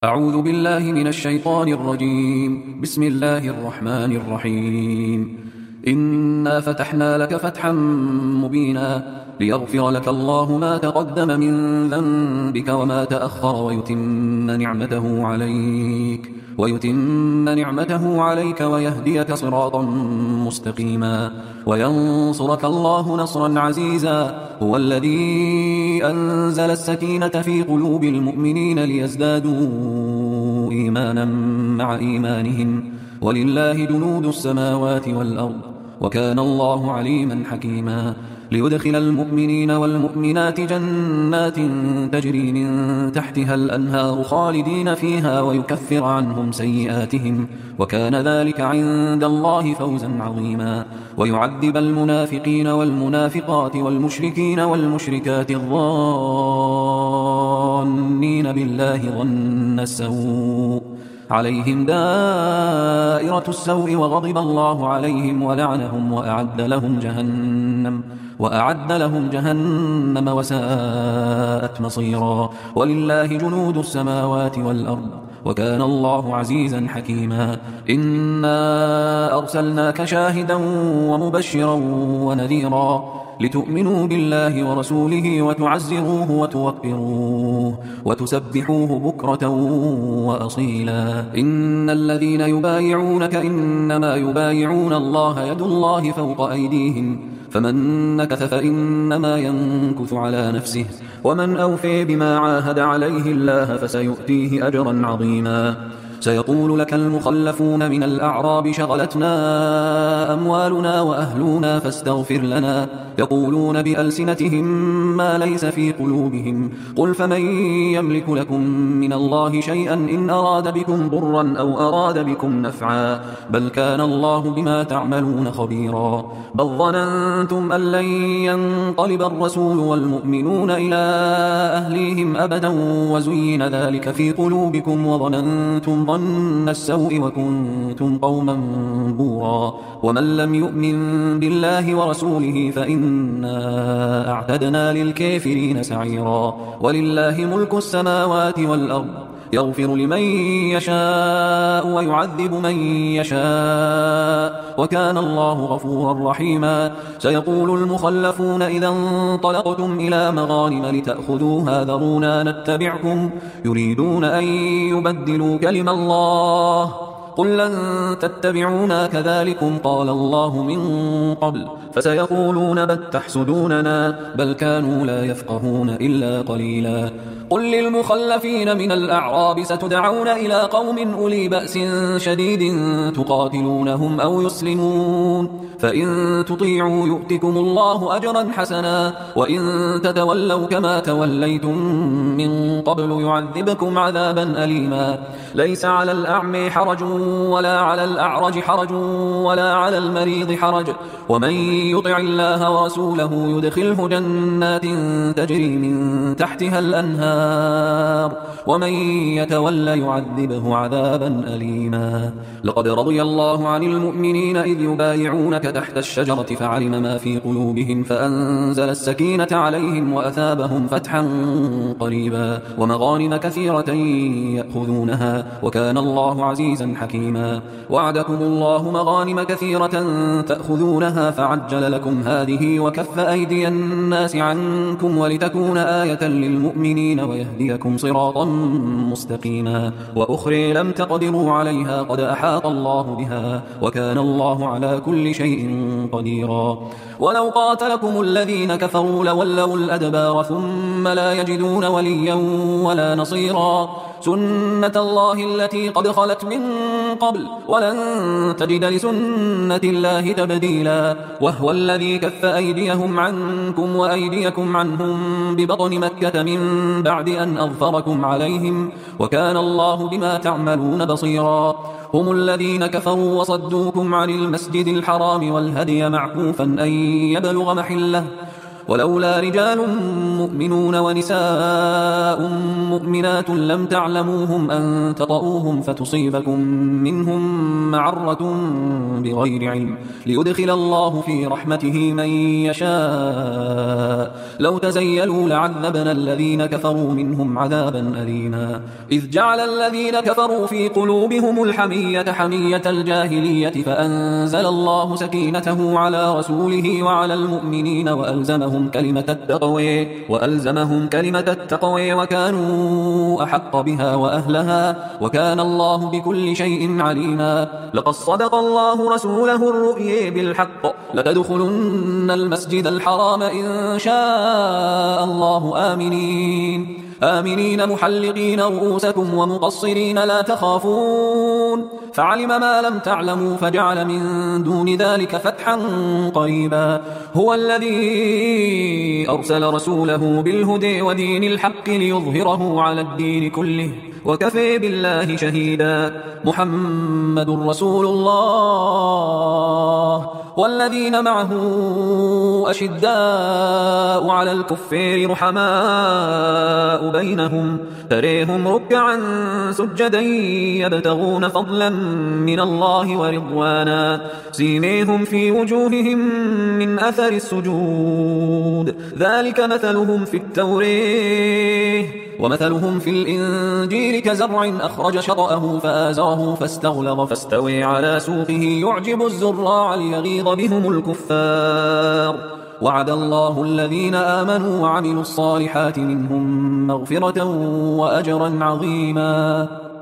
أعوذ بالله من الشيطان الرجيم. بسم الله الرحمن الرحيم. إنا فتحنا لك فتحا مبينا ليغفر لك الله ما تقدم من ذنبك وما تأخر ويتم نعمته عليك ويهديك صراطا مستقيما وينصرك الله نصرا عزيزا. هو الذي أنزل السكينة في قلوب المؤمنين ليزدادوا إيمانا مع إيمانهم ولله جنود السماوات والأرض وكان الله عليما حكيما. ليدخل المؤمنين والمؤمنات جنات تجري من تحتها الأنهار خالدين فيها ويكفر عنهم سيئاتهم وكان ذلك عند الله فوزا عظيما. ويعذب المنافقين والمنافقات والمشركين والمشركات الظانين بالله ظن السوء عليهم دائرة السوء وغضب الله عليهم ولعنهم وأعد لهم جهنم وساءت مصيرا. ولله جنود السماوات والأرض وكان الله عزيزا حكيما. إنا أرسلناك شاهدا ومبشرا ونذيرا لتؤمنوا بالله ورسوله وتعزروه وتوقروه وتسبحوه بكرة وأصيلا. إن الذين يبايعونك إنما يبايعون الله يد الله فوق أيديهم فمن نكث فإنما ينكث على نفسه ومن أوفي بما عاهد عليه الله فسيؤتيه أجرا عظيما. سيقول لك المخلفون من الأعراب شغلتنا أموالنا وأهلنا فاستغفر لنا يقولون بألسنتهم ما ليس في قلوبهم قل فمن يملك لكم من الله شيئا إن أراد بكم ضرا أو أراد بكم نفعا بل كان الله بما تعملون خبيرا. بل ظننتم أن لن ينقلب الرسول والمؤمنون إلى أهليهم أبدا وزين ذلك في قلوبكم وظننتم ظن السوء وكنتم قوما بورا. ومن لم يؤمن بالله ورسوله فإنا أعتدنا للكافرين سعيرا. ولله ملك السماوات والأرض يغفر لمن يشاء ويعذب من يشاء وكان الله غفورا رحيما. سيقول المخلفون إذا انطلقتم إلى مغانم لتأخذوها ذرونا نتبعكم يريدون أن يبدلوا كلم الله قل لن تتبعونا كذلكم قال الله من قبل فسيقولون بل تحسدوننا بل كانوا لا يفقهون إلا قليلا. قل للمخلفين من الأعراب ستدعون إلى قوم أولي بأس شديد تقاتلونهم أو يسلمون فإن تطيعوا يؤتكم الله أجرا حسنا وإن تتولوا كما توليتم من قبل يعذبكم عذابا أليما. ليس على الأعمى حرج ولا على الأعرج حرج ولا على المريض حرج ومن يطع الله ورسوله يدخله جنات تجري من تحتها الأنهار ومن يتولى يعذبه عذابا أليما. لقد رضي الله عن المؤمنين إذ يبايعونك تحت الشجرة فعلم ما في قلوبهم فأنزل السكينة عليهم وأثابهم فتحا قريبا ومغانم كثيرة يأخذونها وكان الله عزيزا حكيما. وعدكم الله مغانم كثيرة تأخذونها فعجل لكم هذه وكف أيدي الناس عنكم ولتكون آية للمؤمنين ويهديكم صراطا مستقيما. وأخرى لم تقدروا عليها قد أحاط الله بها وكان الله على كل شيء قديرا. ولو قاتلكم الذين كفروا لولوا الأدبار ثم لا يجدون وليا ولا نصيرا. سنة الله التي قد خلت من قبل ولن تجد لسنة الله تبديلا. وهو الذي كف أيديهم عنكم وأيديكم عنهم ببطن مكة من بعد أن أظفركم عليهم وكان الله بما تعملون بصيرا. هم الذين كفروا وصدوكم عن المسجد الحرام والهدي معكوفا أن يبلغ محله ولولا رجال مؤمنون ونساء مؤمنات لم تعلموهم أن تطؤوهم فتصيبكم منهم معرة بغير علم ليدخل الله في رحمته من يشاء لو تزيلوا لعذبنا الذين كفروا منهم عذابا أليما إذ جعل الذين كفروا في قلوبهم الحمية حمية الجاهلية فأنزل الله سكينته على رسوله وعلى المؤمنين وألزمهم كلمة التقوى وكانوا أحق بها وأهلها وكان الله بكل شيء عليما لقد صدق الله رسوله الرؤيا بالحق لتدخلن المسجد الحرام إن شاء الله آمنين محلقين رؤوسكم ومقصرين لا تخافون فعلم ما لم تعلموا فجعل من دون ذلك فتحا قريبا هو الذي أرسل رسوله بالهدى ودين الحق ليظهره على الدين كله وكفى بالله شهيدا محمد رسول الله والذين معه أشداء على الكفار رحماء بينهم تريهم ركعا سجدا يبتغون فضلا من الله ورضوانا سيميهم في وجوههم من أثر السجود ذلك مثلهم في التوراة ومثلهم في الإنجيل كزرع أخرج شطأه فآزره فاستغلظ فاستوى على سوقه يعجب الزراع ليغيظ بهم الكفار وعد الله الذين آمنوا وعملوا الصالحات منهم مغفرة وأجرا عظيما